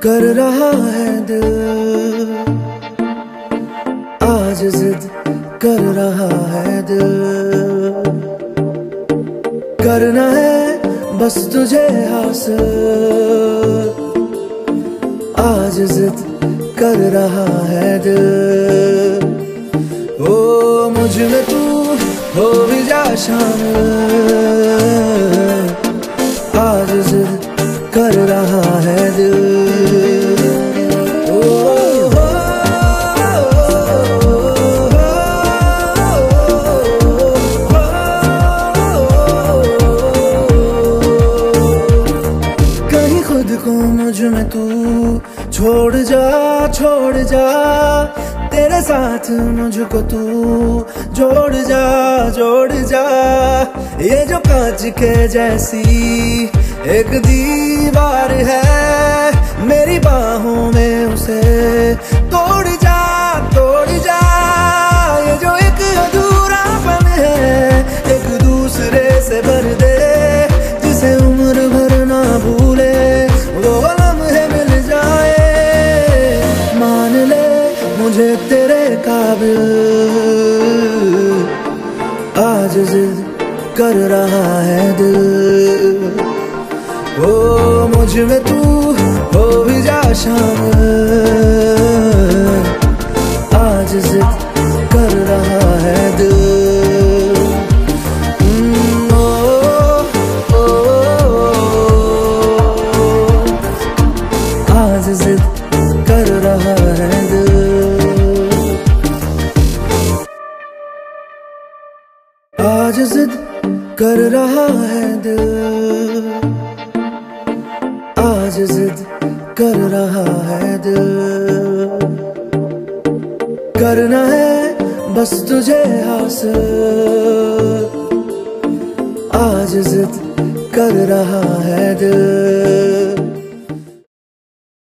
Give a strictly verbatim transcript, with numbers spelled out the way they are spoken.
कर रहा है दिल, आज जिद कर रहा है दिल। करना है बस तुझे हासिल, आज जिद कर रहा है दिल। ओ मुझ में तू हो भी जा शामिल, आज जिद कर रहा है दिल। ओ, हो, कहीं खुद को मुझ में तू छोड़ जा, छोड़ जा, तेरे साथ मुझको तू जोड़ जा, जोड़ जा। ये जो कांच के जैसी एक दीवार है, मेरी बाहों में उसे तोड़ जा, तोड़ जा। ये जो एक अधूरापन है, एक दूसरे से भर दे, जिसे उम्र भर ना भूले, वो लम्हे मिल जाए। मान ले मुझे तेरे काबिल, आज जिद कर रहा है दिल। ओ मुझ में तू हो भी जा शामिल, आज जिद कर रहा है दिल। ओ, ओ, आज जिद कर रहा है दिल, आज जिद कर रहा है दिल, आज जिद कर रहा है दिल। करना है बस तुझे हासिल, आज जिद कर रहा है दिल।